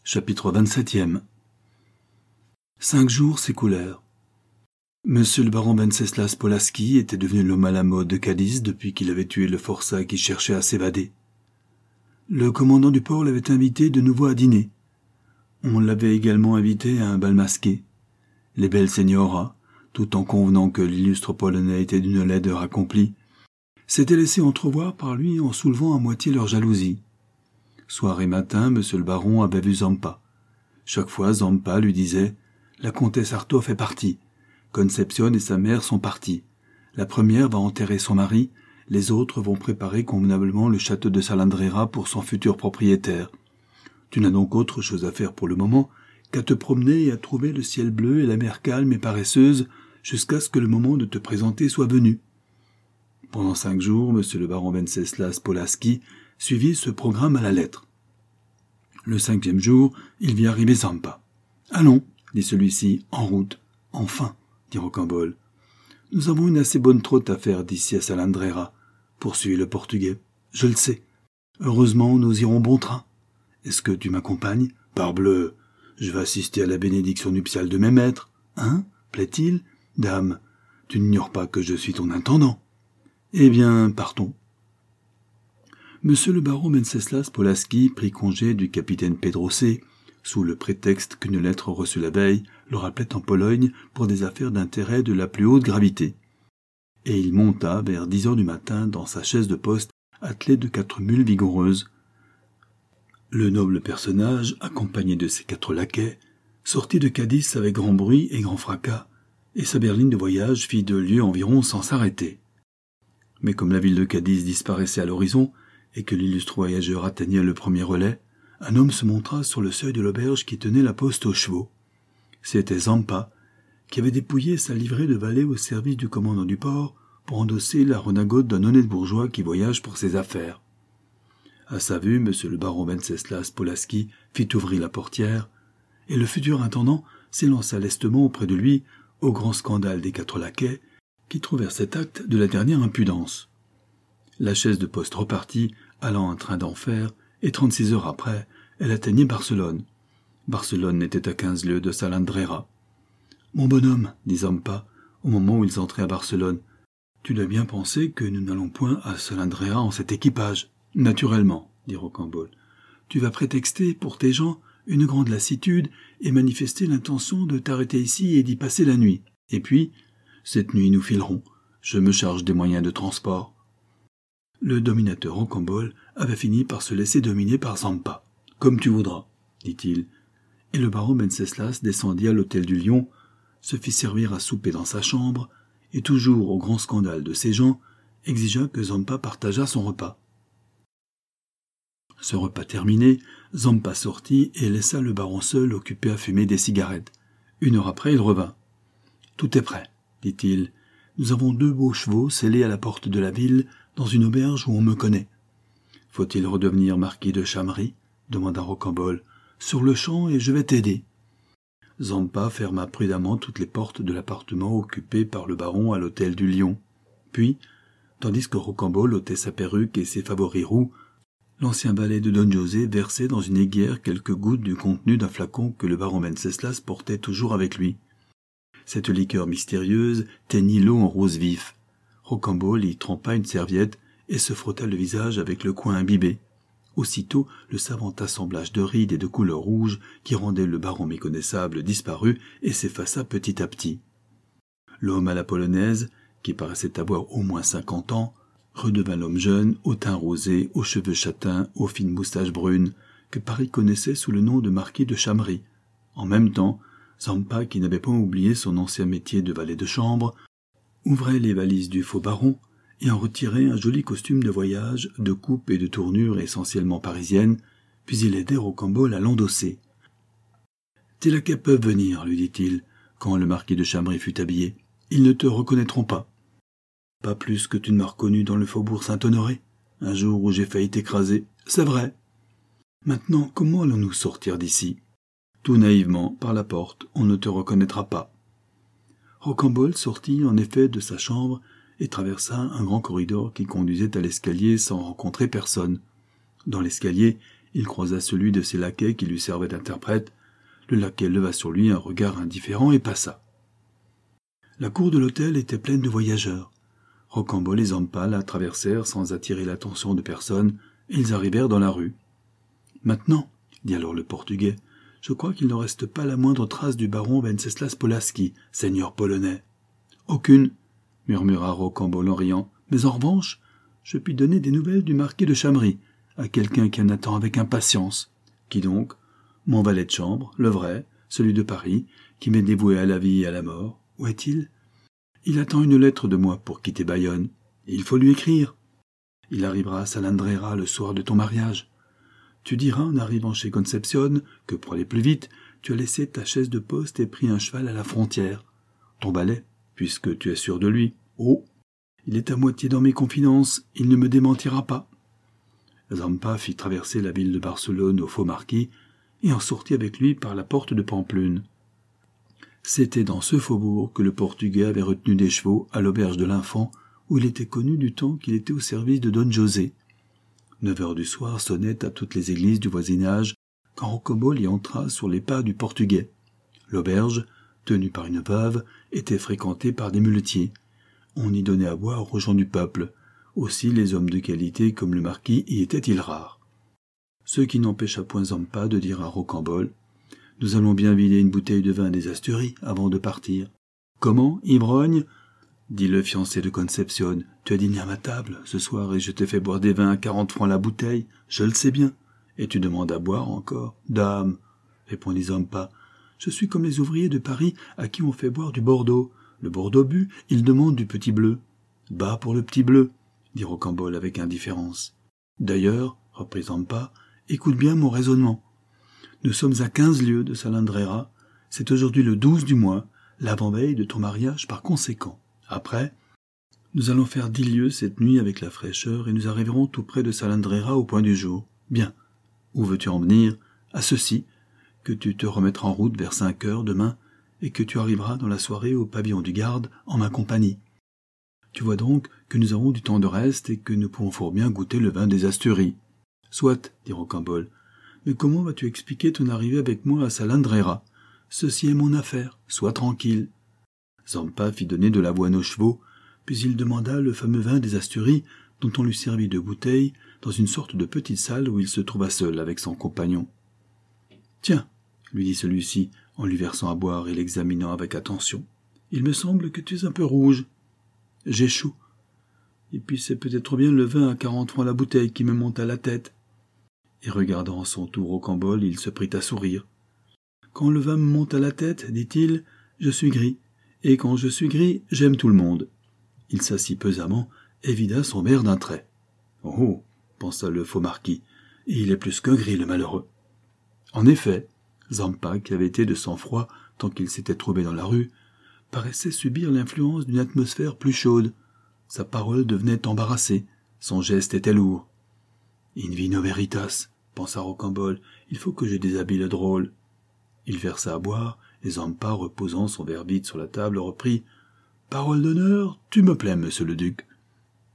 Chapitre 27e. 5 jours s'écoulèrent. Monsieur le baron Venceslas Polaski était devenu l'homme à la mode de Cadiz depuis qu'il avait tué le forçat qui cherchait à s'évader. Le commandant du port l'avait invité de nouveau à dîner. On l'avait également invité à un bal masqué. Les belles seignoras, tout en convenant que l'illustre Polonais était d'une laideur accomplie, s'étaient laissées entrevoir par lui en soulevant à moitié leur jalousie. Soir et matin, monsieur le baron avait vu Zampa. Chaque fois, Zampa lui disait « La comtesse Artof est partie. Concepcion et sa mère sont partis. La première va enterrer son mari, les autres vont préparer convenablement le château de Salandrera pour son futur propriétaire. Tu n'as donc autre chose à faire pour le moment qu'à te promener et à trouver le ciel bleu et la mer calme et paresseuse jusqu'à ce que le moment de te présenter soit venu. » Pendant 5 jours, monsieur le baron Venceslas Polaski suivit ce programme à la lettre. Le 5e jour, il vit arriver Zampa. « Allons, dit celui-ci, en route. »« Enfin, dit Rocambole. Nous avons une assez bonne trotte à faire d'ici à Salandrera, poursuivit le Portugais. Je le sais. Heureusement, nous irons bon train. Est-ce que tu m'accompagnes ? Parbleu, je vais assister à la bénédiction nuptiale de mes maîtres. Hein, plaît-il ? Dame, tu n'ignores pas que je suis ton intendant. Eh bien, partons. Monsieur le baron Venceslas Polaski prit congé du capitaine Pedrossé, sous le prétexte qu'une lettre reçue la veille le rappelait en Pologne pour des affaires d'intérêt de la plus haute gravité. Et il monta vers 10 heures du matin dans sa chaise de poste attelée de 4 mules vigoureuses. Le noble personnage, accompagné de ses 4 laquais, sortit de Cadiz avec grand bruit et grand fracas, et sa berline de voyage fit 2 lieues environ sans s'arrêter. Mais comme la ville de Cadiz disparaissait à l'horizon, et que l'illustre voyageur atteignait le premier relais, un homme se montra sur le seuil de l'auberge qui tenait la poste aux chevaux. C'était Zampa, qui avait dépouillé sa livrée de valet au service du commandant du port pour endosser la redingote d'un honnête bourgeois qui voyage pour ses affaires. À sa vue, monsieur le baron Venceslas Polaski fit ouvrir la portière, et le futur intendant s'élança lestement auprès de lui, au grand scandale des 4 laquais, qui trouvèrent cet acte de la dernière impudence. La chaise de poste repartit, allant un train d'enfer, et 36 heures après, elle atteignait Barcelone. Barcelone était à 15 lieues de Salandrera. « Mon bonhomme, dit Zampa, au moment où ils entraient à Barcelone, tu dois bien penser que nous n'allons point à Salandrera en cet équipage. »« Naturellement, dit Rocambole. Tu vas prétexter, pour tes gens, une grande lassitude et manifester l'intention de t'arrêter ici et d'y passer la nuit. Et puis, cette nuit nous filerons. Je me charge des moyens de transport. » Le dominateur Rocambole avait fini par se laisser dominer par Zampa. « Comme tu voudras, dit-il. » Et le baron Venceslas descendit à l'hôtel du Lion, se fit servir à souper dans sa chambre, et toujours au grand scandale de ses gens, exigea que Zampa partageât son repas. Ce repas terminé, Zampa sortit et laissa le baron seul occupé à fumer des cigarettes. 1 heure après, il revint. « Tout est prêt, dit-il. Nous avons 2 beaux chevaux scellés à la porte de la ville, dans une auberge où on me connaît. »« Faut-il redevenir marquis de Chamry ?» demanda Rocambole. « Sur le champ et je vais t'aider. » Zampa ferma prudemment toutes les portes de l'appartement occupé par le baron à l'hôtel du Lion. Puis, tandis que Rocambole ôtait sa perruque et ses favoris roux, l'ancien valet de Don José versait dans une aiguière quelques gouttes du contenu d'un flacon que le baron Venceslas portait toujours avec lui. Cette liqueur mystérieuse teignit l'eau en rose vif. Rocambole y trempa une serviette et se frotta le visage avec le coin imbibé. Aussitôt, le savant assemblage de rides et de couleur rouge qui rendait le baron méconnaissable disparut et s'effaça petit à petit. L'homme à la polonaise, qui paraissait avoir au moins 50 ans, redevint l'homme jeune, au teint rosé, aux cheveux châtains, aux fines moustaches brunes, que Paris connaissait sous le nom de marquis de Chamry. En même temps, Zampa, qui n'avait point oublié son ancien métier de valet de chambre, ouvrait les valises du faux baron et en retirait un joli costume de voyage, de coupe et de tournure essentiellement parisienne, puis il aidait Rocambole à l'endosser. « Tes laquais peuvent venir, lui dit-il, quand le marquis de Chamry fut habillé. Ils ne te reconnaîtront pas. Pas plus que tu ne m'as reconnu dans le faubourg Saint-Honoré, un jour où j'ai failli t'écraser. C'est vrai. Maintenant, comment allons-nous sortir d'ici ? Tout naïvement, par la porte, on ne te reconnaîtra pas. » Rocambole sortit en effet de sa chambre et traversa un grand corridor qui conduisait à l'escalier sans rencontrer personne. Dans l'escalier, Il croisa celui de ses laquais qui lui servait d'interprète. Le laquais leva sur lui un regard indifférent et passa. La cour de l'hôtel était pleine de voyageurs. Rocambole et Zampa la traversèrent sans attirer l'attention de personne, et ils arrivèrent dans la rue. « Maintenant, dit alors le Portugais, je crois qu'il ne reste pas la moindre trace du baron Wenceslas Polaski, seigneur polonais. »« Aucune, murmura Rocambole en riant, mais en revanche, je puis donner des nouvelles du marquis de Chamry, à quelqu'un qui en attend avec impatience. »« Qui donc ? » ?»« Mon valet de chambre, le vrai, celui de Paris, qui m'est dévoué à la vie et à la mort. Où est-il ? » ?»« Il attend une lettre de moi pour quitter Bayonne. Il faut lui écrire. Il arrivera à Salandrera le soir de ton mariage. Tu diras en arrivant chez Concepcion que pour aller plus vite, tu as laissé ta chaise de poste et pris un cheval à la frontière. Ton valet, puisque tu es sûr de lui. Oh, il est à moitié dans mes confidences, il ne me démentira pas. » Zampa fit traverser la ville de Barcelone au faux marquis et en sortit avec lui par la porte de Pamplune. C'était dans ce faubourg que le Portugais avait retenu des chevaux à l'auberge de l'Infant, où il était connu du temps qu'il était au service de Don José. 9 heures du soir sonnaient à toutes les églises du voisinage, quand Rocambole y entra sur les pas du Portugais. L'auberge, tenue par une veuve, était fréquentée par des muletiers. On y donnait à boire aux gens du peuple. Aussi les hommes de qualité comme le marquis y étaient-ils rares. Ce qui n'empêcha point Zampa de dire à Rocambole: « Nous allons bien vider une bouteille de vin des Asturies avant de partir. »« Comment, ivrogne ?» dit le fiancé de Concepcion. « Tu as dîné à ma table ce soir et je t'ai fait boire des vins à 40 francs la bouteille, je le sais bien. Et tu demandes à boire encore ? » ?»« Dame, répondit Zampa, je suis comme les ouvriers de Paris à qui on fait boire du Bordeaux. Le Bordeaux bu, ils demandent du petit bleu. »« Bas pour le petit bleu, dit Rocambole avec indifférence. D'ailleurs, reprit Zampa, écoute bien mon raisonnement. Nous sommes à 15 lieues de Salandrera. C'est aujourd'hui le 12 du mois, l'avant-veille de ton mariage par conséquent. Après, nous allons faire 10 lieues cette nuit avec la fraîcheur et nous arriverons tout près de Salandrera au point du jour. Bien. Où veux-tu en venir ? À ceci, que tu te remettras en route vers 5 heures demain et que tu arriveras dans la soirée au pavillon du garde en ma compagnie. Tu vois donc que nous avons du temps de reste et que nous pouvons fort bien goûter le vin des Asturies. Soit, dit Rocambole. Mais comment vas-tu expliquer ton arrivée avec moi à Salandrera ? Ceci est mon affaire, sois tranquille. Zampa fit donner de l'avoine aux chevaux, puis il demanda le fameux vin des Asturies, dont on lui servit 2 bouteilles, dans une sorte de petite salle où il se trouva seul avec son compagnon. « Tiens, lui dit celui-ci, en lui versant à boire et l'examinant avec attention, il me semble que tu es un peu rouge. J'ai chaud. Et puis c'est peut-être bien le vin à 40 francs la bouteille qui me monte à la tête. » Et regardant à son tour Rocambole, il se prit à sourire. « Quand le vin me monte à la tête, dit-il, je suis gris. Et quand je suis gris, j'aime tout le monde. » Il s'assit pesamment et vida son verre d'un trait. « Oh !» pensa le faux marquis, « et il est plus que gris, le malheureux. » En effet, Zampa, qui avait été de sang-froid tant qu'il s'était trouvé dans la rue, paraissait subir l'influence d'une atmosphère plus chaude. Sa parole devenait embarrassée, son geste était lourd. « In vino veritas » pensa Rocambole, « il faut que je déshabille le drôle. » Il versa à boire, et Zampa, reposant son verre vide sur la table, reprit « Parole d'honneur, tu me plais, monsieur le duc. »« Merci, »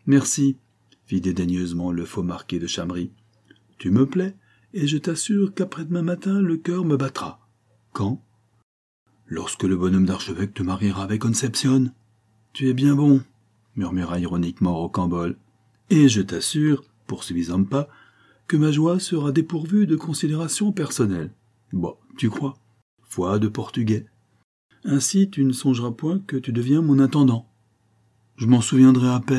fit dédaigneusement le faux marquis de Chamry. « Tu me plais, et je t'assure qu'après-demain matin, le cœur me battra. »« Quand ?»« Lorsque le bonhomme d'archevêque te mariera avec Concepcion. »« Tu es bien bon, » murmura ironiquement Rocambole. « Et je t'assure, poursuivit Zampa, que ma joie sera dépourvue de considérations personnelles. »« Bon, tu crois ? Foi de Portugais. Ainsi tu ne songeras point que tu deviens mon intendant. »« Je m'en souviendrai à peine. »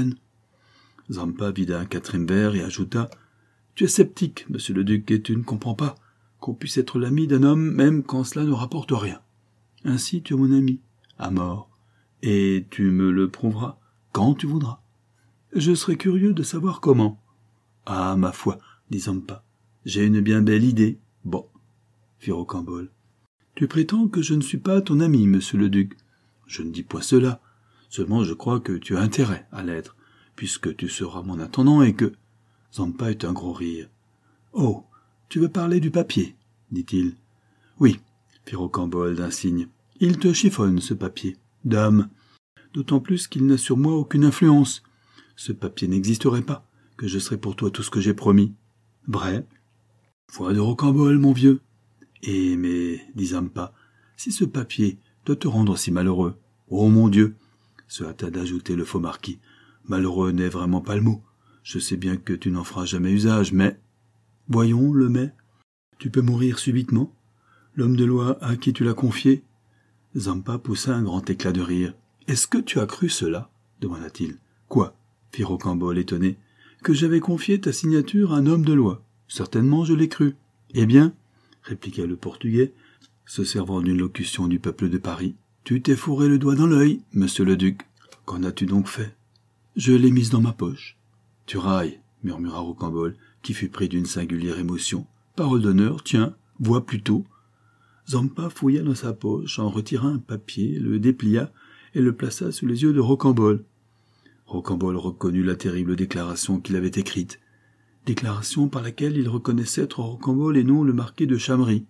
Zampa vida un 4e verre et ajouta « Tu es sceptique, monsieur le duc, et tu ne comprends pas qu'on puisse être l'ami d'un homme même quand cela ne rapporte rien. Ainsi tu es mon ami, à mort, et tu me le prouveras quand tu voudras. Je serais curieux de savoir comment. »« Ah, ma foi, dit Zampa, j'ai une bien belle idée. »« Bon, fit Rocambole. Tu prétends que je ne suis pas ton ami, monsieur le duc. Je ne dis point cela. Seulement je crois que tu as intérêt à l'être, puisque tu seras mon intendant et que... » Zampa eut un gros rire. « Oh, tu veux parler du papier, dit-il. »« Oui, fit Rocambole d'un signe. Il te chiffonne, ce papier. Dame. D'autant plus qu'il n'a sur moi aucune influence. Ce papier n'existerait pas, que je serais pour toi tout ce que j'ai promis. Vrai. Foi de rocambole, mon vieux. Eh, mais, dit Zampa, si ce papier doit te rendre si malheureux. Oh mon Dieu, se hâta d'ajouter le faux marquis. Malheureux n'est vraiment pas le mot. Je sais bien que tu n'en feras jamais usage, mais... Voyons, le mais. Tu peux mourir subitement. L'homme de loi à qui tu l'as confié. Zampa poussa un grand éclat de rire. Est-ce que tu as cru cela? Demanda-t-il. Quoi? Fit Rocambole étonné. Que j'avais confié ta signature à un homme de loi. Certainement je l'ai cru. Eh bien, répliqua le Portugais, se servant d'une locution du peuple de Paris, tu t'es fourré le doigt dans l'œil, monsieur le duc. Qu'en as-tu donc fait? Je l'ai mise dans ma poche. Tu railles, murmura Rocambole, qui fut pris d'une singulière émotion. Parole d'honneur, tiens, vois plutôt. Zampa fouilla dans sa poche, en retira un papier, le déplia et le plaça sous les yeux de Rocambole. Rocambole reconnut la terrible déclaration qu'il avait écrite, déclaration par laquelle il reconnaissait être Rocambole et non le marquis de Chamery.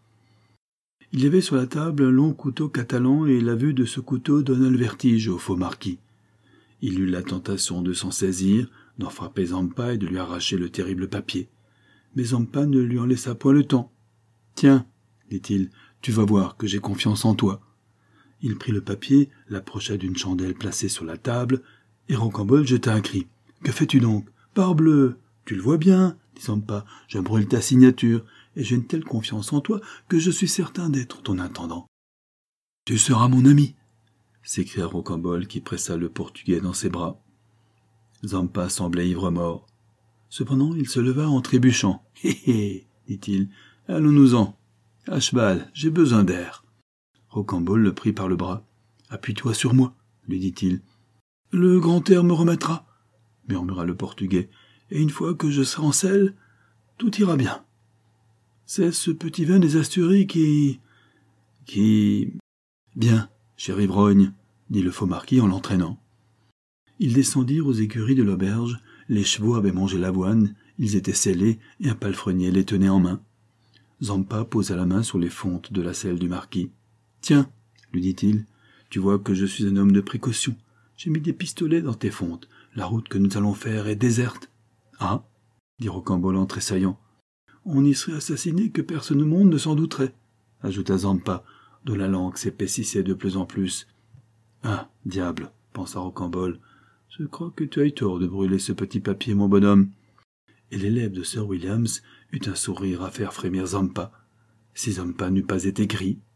Il y avait sur la table un long couteau catalan et la vue de ce couteau donna le vertige au faux marquis. Il eut la tentation de s'en saisir, d'en frapper Zampa et de lui arracher le terrible papier. Mais Zampa ne lui en laissa point le temps. « Tiens, dit-il, tu vas voir que j'ai confiance en toi. » Il prit le papier, l'approcha d'une chandelle placée sur la table, et Rocambole jeta un cri. « Que fais-tu donc? Parbleu! Tu le vois bien, dit Zampa, je brûle ta signature, et j'ai une telle confiance en toi que je suis certain d'être ton intendant. »« Tu seras mon ami !» s'écria Rocambole qui pressa le Portugais dans ses bras. Zampa semblait ivre-mort. Cependant, il se leva en trébuchant. « Hé hé !» dit-il, « allons-nous-en. À cheval, j'ai besoin d'air. » Rocambole le prit par le bras. « Appuie-toi sur moi, » lui dit-il. « Le grand air me remettra, » murmura le Portugais, « et une fois que je serai en selle, tout ira bien. C'est ce petit vin des Asturies qui... Bien, cher ivrogne, dit le faux marquis en l'entraînant. Ils descendirent aux écuries de l'auberge, les chevaux avaient mangé l'avoine, ils étaient sellés et un palefrenier les tenait en main. Zampa posa la main sur les fontes de la selle du marquis. « Tiens, lui dit-il, tu vois que je suis un homme de précaution. J'ai mis des pistolets dans tes fontes. La route que nous allons faire est déserte. »« Ah » dit Rocambole en tressaillant. « On y serait assassiné que personne au monde ne s'en douterait, » ajouta Zampa, dont la langue s'épaississait de plus en plus. « Ah, diable, pensa Rocambole, je crois que tu as eu tort de brûler ce petit papier, mon bonhomme. » Et les lèvres de Sir Williams eut un sourire à faire frémir Zampa. Si Zampa n'eut pas été gris,